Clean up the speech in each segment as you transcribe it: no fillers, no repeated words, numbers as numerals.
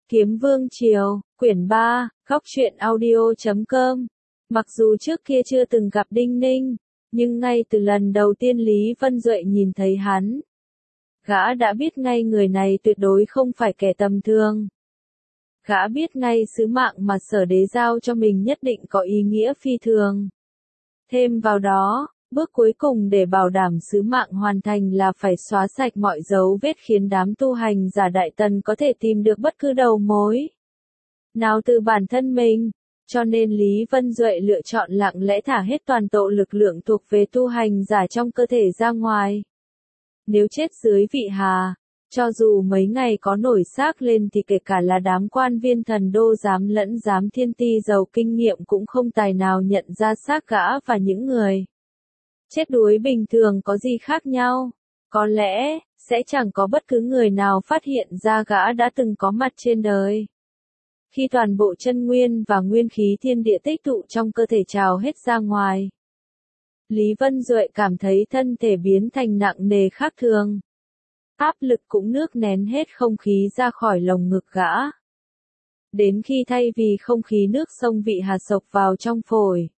Kiếm Vương Triều, quyển 3, góc truyện audio.com. Mặc dù trước kia chưa từng gặp Đinh Ninh, nhưng ngay từ lần đầu tiên Lý Vân Duệ nhìn thấy hắn, gã đã biết ngay người này tuyệt đối không phải kẻ tầm thường. Gã biết ngay sứ mạng mà Sở Đế giao cho mình nhất định có ý nghĩa phi thường. Thêm vào đó, bước cuối cùng để bảo đảm sứ mạng hoàn thành là phải xóa sạch mọi dấu vết khiến đám tu hành giả Đại Tần có thể tìm được bất cứ đầu mối nào từ bản thân mình, cho nên Lý Vân Duệ lựa chọn lặng lẽ thả hết toàn bộ lực lượng thuộc về tu hành giả trong cơ thể ra ngoài. Nếu chết dưới vị hà, cho dù mấy ngày có nổi xác lên thì kể cả là đám quan viên thần đô giám lẫn giám thiên ti giàu kinh nghiệm cũng không tài nào nhận ra xác gã và những người chết đuối bình thường có gì khác nhau. Có lẽ, sẽ chẳng có bất cứ người nào phát hiện ra gã đã từng có mặt trên đời. Khi toàn bộ chân nguyên và nguyên khí thiên địa tích tụ trong cơ thể trào hết ra ngoài, Lý Vân Duệ cảm thấy thân thể biến thành nặng nề khác thường. Áp lực cũng nước nén hết không khí ra khỏi lồng ngực gã. Đến khi thay vì không khí nước sông vị hà sộc vào trong phổi,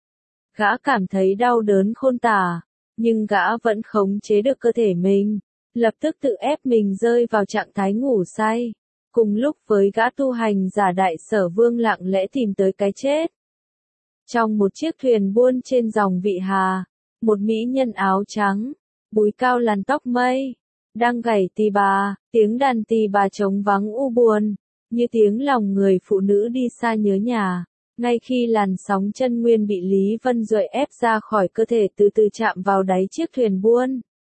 gã cảm thấy đau đớn khôn tả, nhưng gã vẫn khống chế được cơ thể mình, lập tức tự ép mình rơi vào trạng thái ngủ say. Cùng lúc với gã tu hành giả Đại Sở Vương lặng lẽ tìm tới cái chết. Trong một chiếc thuyền buôn trên dòng vị hà, một mỹ nhân áo trắng, búi cao làn tóc mây, đang gảy tỳ bà, tiếng đàn tỳ bà trống vắng u buồn, như tiếng lòng người phụ nữ đi xa nhớ nhà. Ngay khi làn sóng chân nguyên bị Lý Vân Duệ ép ra khỏi cơ thể từ từ chạm vào đáy chiếc thuyền buôn,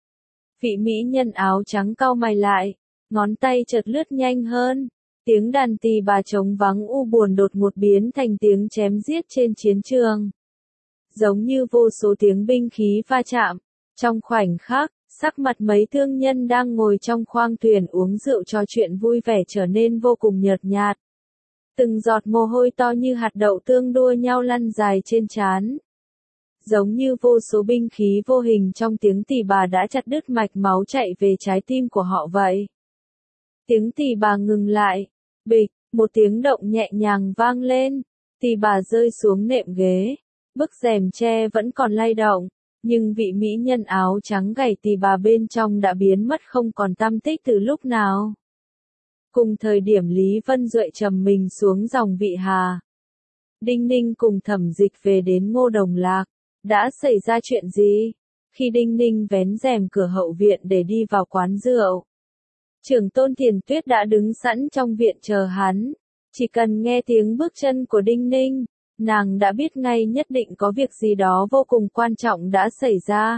vị mỹ nhân áo trắng cau mày lại, ngón tay chợt lướt nhanh hơn, tiếng đàn tỳ bà trống vắng u buồn đột ngột biến thành tiếng chém giết trên chiến trường. Giống như vô số tiếng binh khí va chạm, trong khoảnh khắc, sắc mặt mấy thương nhân đang ngồi trong khoang thuyền uống rượu trò chuyện vui vẻ trở nên vô cùng nhợt nhạt. Từng giọt mồ hôi to như hạt đậu tương đua nhau lăn dài trên trán. Giống như vô số binh khí vô hình trong tiếng tỳ bà đã chặt đứt mạch máu chạy về trái tim của họ vậy. Tiếng tỳ bà ngừng lại, bịch, một tiếng động nhẹ nhàng vang lên, tỳ bà rơi xuống nệm ghế, bức rèm tre vẫn còn lay động, nhưng vị mỹ nhân áo trắng gảy tỳ bà bên trong đã biến mất không còn tăm tích từ lúc nào. Cùng thời điểm Lý Vân Duệ trầm mình xuống dòng vị hà, Đinh Ninh cùng Thẩm Dịch về đến Ngô Đồng Lạc. Đã xảy ra chuyện gì? Khi Đinh Ninh vén rèm cửa hậu viện để đi vào quán rượu, Trưởng Tôn Thiền Tuyết đã đứng sẵn trong viện chờ hắn. Chỉ cần nghe tiếng bước chân của Đinh Ninh, nàng đã biết ngay nhất định có việc gì đó vô cùng quan trọng đã xảy ra.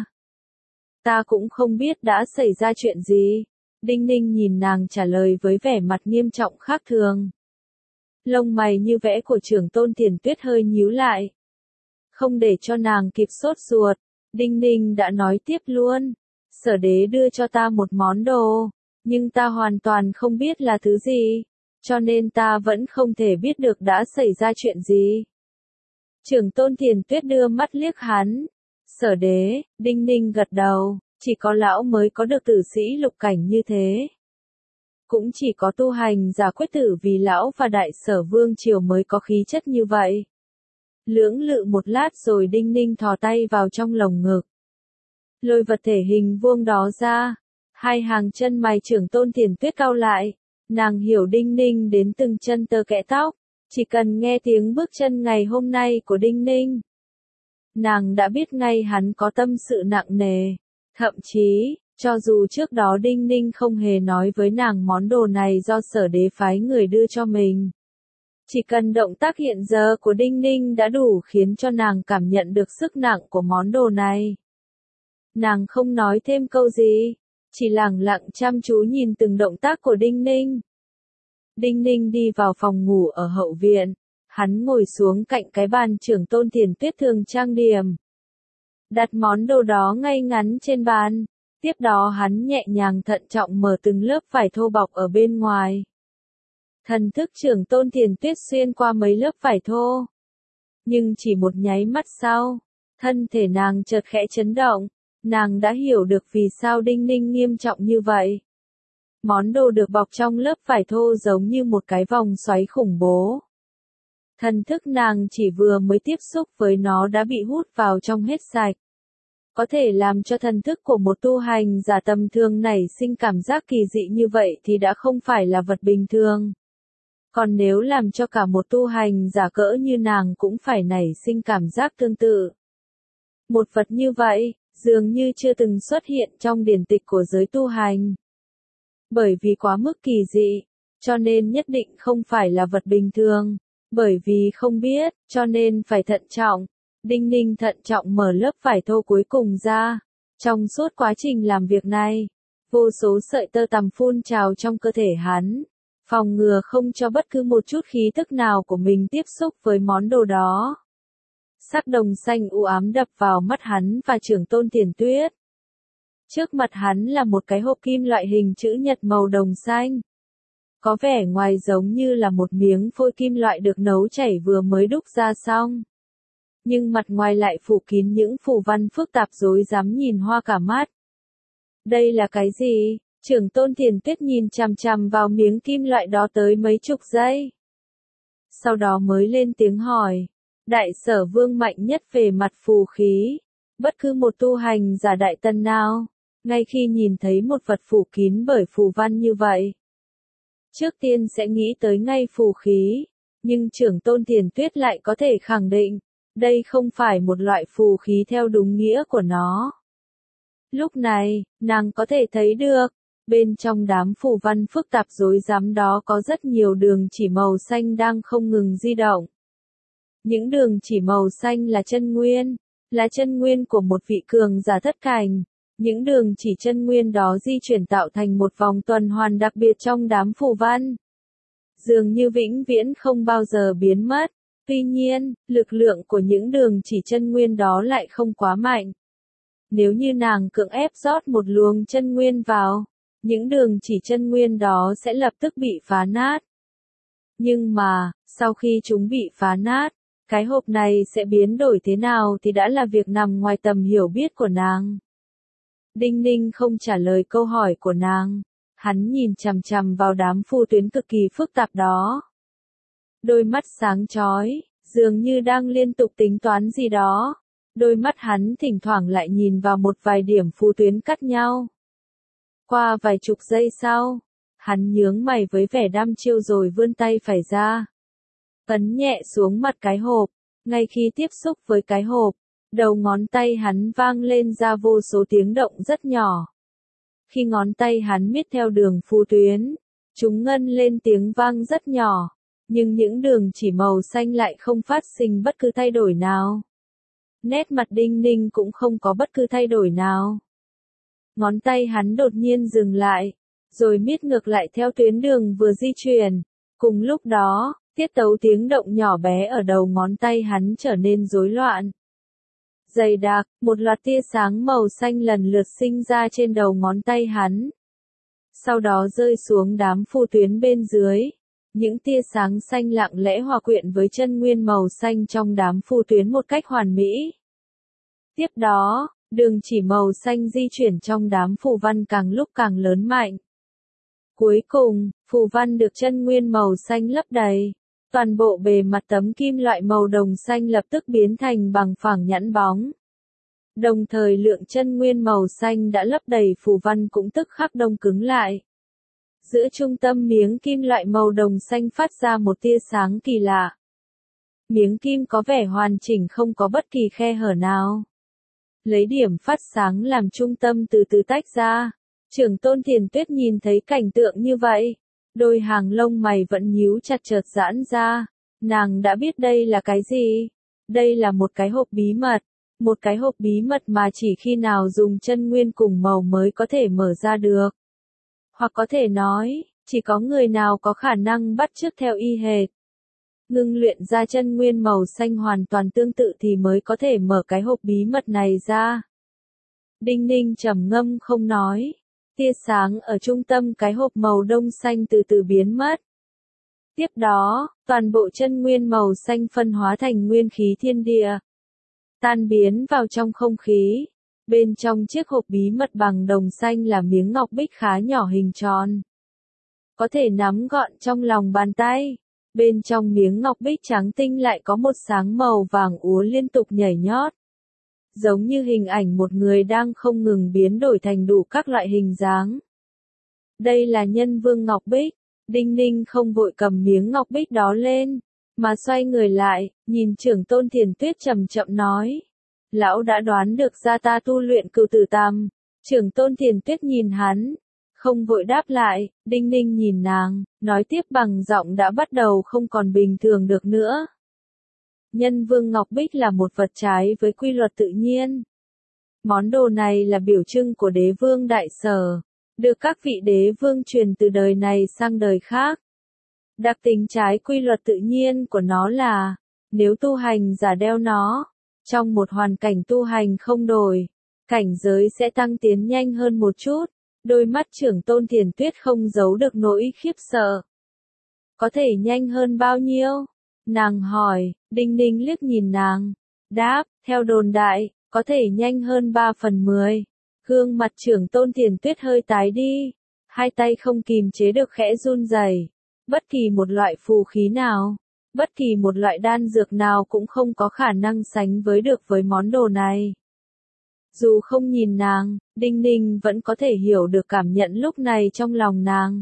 Ta cũng không biết đã xảy ra chuyện gì. Đinh Ninh nhìn nàng trả lời với vẻ mặt nghiêm trọng khác thường. Lông mày như vẽ của Trưởng Tôn Thiền Tuyết hơi nhíu lại. Không để cho nàng kịp sốt ruột, Đinh Ninh đã nói tiếp luôn. Sở Đế đưa cho ta một món đồ, nhưng ta hoàn toàn không biết là thứ gì, cho nên ta vẫn không thể biết được đã xảy ra chuyện gì. Trưởng Tôn Thiền Tuyết đưa mắt liếc hắn. Sở Đế, Đinh Ninh gật đầu, chỉ có lão mới có được tử sĩ lục cảnh như thế. Cũng chỉ có tu hành giả quyết tử vì lão và Đại Sở Vương Triều mới có khí chất như vậy. Lưỡng lự một lát rồi Đinh Ninh thò tay vào trong lồng ngực, lôi vật thể hình vuông đó ra. Hai hàng chân mày Trưởng Tôn Thiền Tuyết cau lại, nàng hiểu Đinh Ninh đến từng chân tơ kẽ tóc, chỉ cần nghe tiếng bước chân ngày hôm nay của Đinh Ninh, nàng đã biết ngay hắn có tâm sự nặng nề. Thậm chí, cho dù trước đó Đinh Ninh không hề nói với nàng món đồ này do Sở Đế phái người đưa cho mình, chỉ cần động tác hiện giờ của Đinh Ninh đã đủ khiến cho nàng cảm nhận được sức nặng của món đồ này. Nàng không nói thêm câu gì, chỉ lẳng lặng chăm chú nhìn từng động tác của Đinh Ninh. Đinh Ninh đi vào phòng ngủ ở hậu viện, hắn ngồi xuống cạnh cái bàn Trưởng Tôn Thiền Tuyết thường trang điểm, đặt món đồ đó ngay ngắn trên bàn, tiếp đó hắn nhẹ nhàng thận trọng mở từng lớp vải thô bọc ở bên ngoài. Thần thức Trưởng Tôn Thiền Tuyết xuyên qua mấy lớp vải thô. Nhưng chỉ một nháy mắt sau, thân thể nàng chợt khẽ chấn động, nàng đã hiểu được vì sao Đinh Ninh nghiêm trọng như vậy. Món đồ được bọc trong lớp vải thô giống như một cái vòng xoáy khủng bố. Thần thức nàng chỉ vừa mới tiếp xúc với nó đã bị hút vào trong hết sạch. Có thể làm cho thần thức của một tu hành giả tầm thường nảy sinh cảm giác kỳ dị như vậy thì đã không phải là vật bình thường. Còn nếu làm cho cả một tu hành giả cỡ như nàng cũng phải nảy sinh cảm giác tương tự. Một vật như vậy, dường như chưa từng xuất hiện trong điển tịch của giới tu hành. Bởi vì quá mức kỳ dị, cho nên nhất định không phải là vật bình thường. Bởi vì không biết, cho nên phải thận trọng. Đinh Ninh thận trọng mở lớp vải thô cuối cùng ra. Trong suốt quá trình làm việc này, vô số sợi tơ tằm phun trào trong cơ thể hắn, phòng ngừa không cho bất cứ một chút khí thức nào của mình tiếp xúc với món đồ đó. Sắc đồng xanh u ám đập vào mắt hắn và Trưởng Tôn Tiền Tuyết. Trước mặt hắn là một cái hộp kim loại hình chữ nhật màu đồng xanh. Có vẻ ngoài giống như là một miếng phôi kim loại được nấu chảy vừa mới đúc ra xong. Nhưng mặt ngoài lại phủ kín những phù văn phức tạp rối rắm nhìn hoa cả mắt. Đây là cái gì? Trưởng Tôn Tiền Tuyết nhìn chằm chằm vào miếng kim loại đó tới mấy chục giây. Sau đó mới lên tiếng hỏi. Đại Sở Vương mạnh nhất về mặt phù khí. Bất cứ một tu hành giả đại tân nào, ngay khi nhìn thấy một vật phủ kín bởi phù văn như vậy, trước tiên sẽ nghĩ tới ngay phù khí. Nhưng Trưởng Tôn Tiền Tuyết lại có thể khẳng định, đây không phải một loại phù khí theo đúng nghĩa của nó. Lúc này, nàng có thể thấy được, bên trong đám phù văn phức tạp rối rắm đó có rất nhiều đường chỉ màu xanh đang không ngừng di động. Những đường chỉ màu xanh là chân nguyên của một vị cường giả thất cảnh. Những đường chỉ chân nguyên đó di chuyển tạo thành một vòng tuần hoàn đặc biệt trong đám phù văn. Dường như vĩnh viễn không bao giờ biến mất. Tuy nhiên, lực lượng của những đường chỉ chân nguyên đó lại không quá mạnh. Nếu như nàng cưỡng ép rót một luồng chân nguyên vào, những đường chỉ chân nguyên đó sẽ lập tức bị phá nát. Nhưng mà, sau khi chúng bị phá nát, cái hộp này sẽ biến đổi thế nào thì đã là việc nằm ngoài tầm hiểu biết của nàng. Đinh Ninh không trả lời câu hỏi của nàng. Hắn nhìn chằm chằm vào đám phù tuyến cực kỳ phức tạp đó. Đôi mắt sáng chói, dường như đang liên tục tính toán gì đó. Đôi mắt hắn thỉnh thoảng lại nhìn vào một vài điểm phù tuyến cắt nhau. Qua vài chục giây sau, hắn nhướng mày với vẻ đăm chiêu rồi vươn tay phải ra. Ấn nhẹ xuống mặt cái hộp. Ngay khi tiếp xúc với cái hộp, đầu ngón tay hắn vang lên ra vô số tiếng động rất nhỏ. Khi ngón tay hắn miết theo đường phù tuyến, chúng ngân lên tiếng vang rất nhỏ, nhưng những đường chỉ màu xanh lại không phát sinh bất cứ thay đổi nào. Nét mặt Đinh Ninh cũng không có bất cứ thay đổi nào. Ngón tay hắn đột nhiên dừng lại, rồi miết ngược lại theo tuyến đường vừa di chuyển. Cùng lúc đó, tiết tấu tiếng động nhỏ bé ở đầu ngón tay hắn trở nên rối loạn. Dày đặc, một loạt tia sáng màu xanh lần lượt sinh ra trên đầu ngón tay hắn. Sau đó rơi xuống đám phù tuyến bên dưới. Những tia sáng xanh lặng lẽ hòa quyện với chân nguyên màu xanh trong đám phù tuyến một cách hoàn mỹ. Tiếp đó, đường chỉ màu xanh di chuyển trong đám phù văn càng lúc càng lớn mạnh. Cuối cùng, phù văn được chân nguyên màu xanh lấp đầy. Toàn bộ bề mặt tấm kim loại màu đồng xanh lập tức biến thành bằng phẳng nhẵn bóng. Đồng thời lượng chân nguyên màu xanh đã lấp đầy phù văn cũng tức khắc đông cứng lại. Giữa trung tâm miếng kim loại màu đồng xanh phát ra một tia sáng kỳ lạ. Miếng kim có vẻ hoàn chỉnh không có bất kỳ khe hở nào. Lấy điểm phát sáng làm trung tâm từ từ tách ra. Trưởng Tôn Tiền Tuyết nhìn thấy cảnh tượng như vậy. Đôi hàng lông mày vẫn nhíu chặt chợt giãn ra. Nàng đã biết đây là cái gì? Đây là một cái hộp bí mật. Một cái hộp bí mật mà chỉ khi nào dùng chân nguyên cùng màu mới có thể mở ra được. Hoặc có thể nói, chỉ có người nào có khả năng bắt chước theo y hệt. Ngưng luyện ra chân nguyên màu xanh hoàn toàn tương tự thì mới có thể mở cái hộp bí mật này ra. Đinh Ninh trầm ngâm không nói. Tia sáng ở trung tâm cái hộp màu đông xanh từ từ biến mất. Tiếp đó, toàn bộ chân nguyên màu xanh phân hóa thành nguyên khí thiên địa. Tan biến vào trong không khí. Bên trong chiếc hộp bí mật bằng đồng xanh là miếng ngọc bích khá nhỏ hình tròn. có thể nắm gọn trong lòng bàn tay. Bên trong miếng ngọc bích trắng tinh lại có một sáng màu vàng úa liên tục nhảy nhót. Giống như hình ảnh một người đang không ngừng biến đổi thành đủ các loại hình dáng. Đây là Nhân Vương Ngọc Bích. Đinh Ninh không vội cầm miếng ngọc bích đó lên, mà xoay người lại, nhìn Trưởng Tôn Thiền Tuyết chậm chậm nói. Lão đã đoán được ra ta tu luyện Cửu Tử Tam. Trưởng Tôn Thiền Tuyết nhìn hắn, không vội đáp lại. Đinh Ninh nhìn nàng, nói tiếp bằng giọng đã bắt đầu không còn bình thường được nữa. Nhân Vương Ngọc Bích là một vật trái với quy luật tự nhiên. Món đồ này là biểu trưng của đế vương Đại Sở, được các vị đế vương truyền từ đời này sang đời khác. Đặc tính trái quy luật tự nhiên của nó là, nếu tu hành giả đeo nó, trong một hoàn cảnh tu hành không đổi, cảnh giới sẽ tăng tiến nhanh hơn một chút. Đôi mắt Trưởng Tôn Thiền Tuyết không giấu được nỗi khiếp sợ. Có thể nhanh hơn bao nhiêu? Nàng hỏi. Đinh Ninh liếc nhìn nàng, đáp, theo đồn đại, có thể nhanh hơn 3/10. Gương mặt Trưởng Tôn Thiền Tuyết hơi tái đi, hai tay không kìm chế được khẽ run rẩy. Bất kỳ một loại phù khí nào, bất kỳ một loại đan dược nào cũng không có khả năng sánh với được với món đồ này. Dù không nhìn nàng, Đinh Ninh vẫn có thể hiểu được cảm nhận lúc này trong lòng nàng.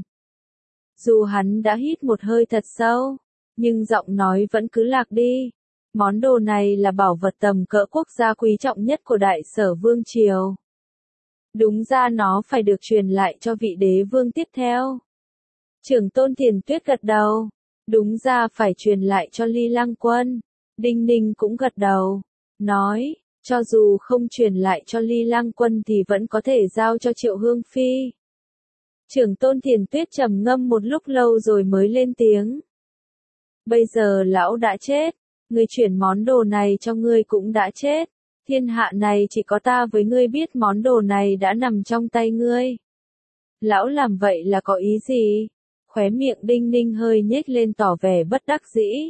Dù hắn đã hít một hơi thật sâu, nhưng giọng nói vẫn cứ lạc đi. Món đồ này là bảo vật tầm cỡ quốc gia quý trọng nhất của Đại Sở Vương Triều. Đúng ra nó phải được truyền lại cho vị đế vương tiếp theo. Trưởng Tôn Thiền Tuyết gật đầu. Đúng ra phải truyền lại cho Ly Lăng Quân. Đinh Ninh cũng gật đầu, nói, cho dù không truyền lại cho Ly Lăng Quân thì vẫn có thể giao cho Triệu Hương Phi. Trưởng Tôn Thiền Tuyết trầm ngâm một lúc lâu rồi mới lên tiếng. Bây giờ lão đã chết, người chuyển món đồ này cho ngươi cũng đã chết. Thiên hạ này chỉ có ta với ngươi biết món đồ này đã nằm trong tay ngươi. Lão làm vậy là có ý gì? Khóe miệng Đinh Ninh hơi nhếch lên tỏ vẻ bất đắc dĩ.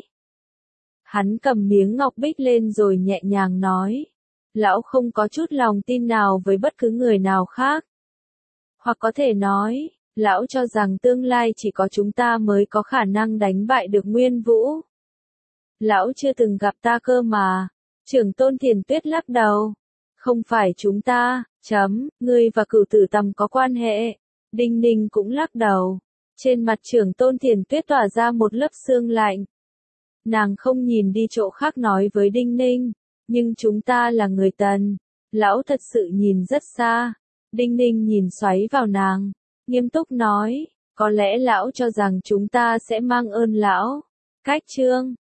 Hắn cầm miếng ngọc bích lên rồi nhẹ nhàng nói. Lão không có chút lòng tin nào với bất cứ người nào khác. Hoặc có thể nói, lão cho rằng tương lai chỉ có chúng ta mới có khả năng đánh bại được Nguyên Vũ. Lão chưa từng gặp ta cơ mà. Trưởng Tôn Thiền Tuyết lắc đầu. Không phải chúng ta, ngươi và Cửu Tử Tầm có quan hệ. Đinh Ninh cũng lắc đầu. Trên mặt Trưởng Tôn Thiền Tuyết tỏa ra một lớp sương lạnh. Nàng không nhìn đi chỗ khác nói với Đinh Ninh. Nhưng chúng ta là người Tần. Lão thật sự nhìn rất xa. Đinh Ninh nhìn xoáy vào nàng, nghiêm túc nói, có lẽ lão cho rằng chúng ta sẽ mang ơn lão. Cách chương